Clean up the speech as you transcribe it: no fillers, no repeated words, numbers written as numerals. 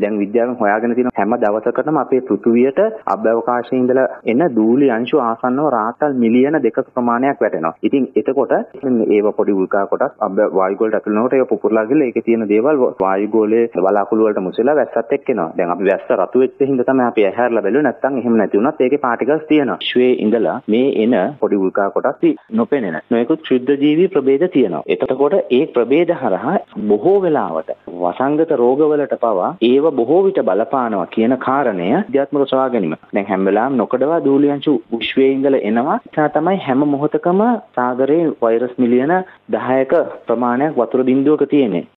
දැන් විද්‍යාවෙන් හොයාගෙන තියෙන හැම දවසකටම අපේ පෘථුවියට අභ්‍යවකාශයේ ඉඳලා එන ධූලි අංශු ආසන්නව රාත්තල් මිලියන 2ක ප්‍රමාණයක් වැටෙනවා. ඉතින් එතකොට ඒව පොඩි උල්කා කොටස් වායුගෝලයට ඇතුල් වෙනකොට ඒක පුපුරලා ගිහලා ඒකේ තියෙන දේවල් වායුගෝලයේ වලාකුළු වලට මුසෙලා වැස්සත් එක්ක එනවා. දැන් අපි වැස්ස රතු වෙච්ච හින්දා තමයි අපි ඇහැරලා බැලුවේ. නැත්තම් එහෙම නැති වුණත් ඒකේ පාටිකල්ස් තියෙනවා. විශ්වයේ ඉඳලා මේ එන පොඩි උල්කා කොටස් නොපෙනෙන නොයෙකුත් ක්ෂුද්‍ර ජීවි ප්‍රභේද තියෙනවා. එතකොට ඒ ප්‍රභේද හරහා බොහෝ වෙලාවට වසංගත රෝගවලට පවා ඒව බොහෝ විට බලපානවා කියන කාරණය විද්‍යාත්මකව සොයා ගැනීම. දැන් හැම වෙලාවෙම නොකඩවා ධූලි අංශු විශ්වයේ ඉඳලා එනවා. ඒ තමයි හැම මොහොතකම සාගරයේ වෛරස් මිලියන 10ක ප්‍රමාණයක් වතුර බිඳුවක තියෙන්නේ.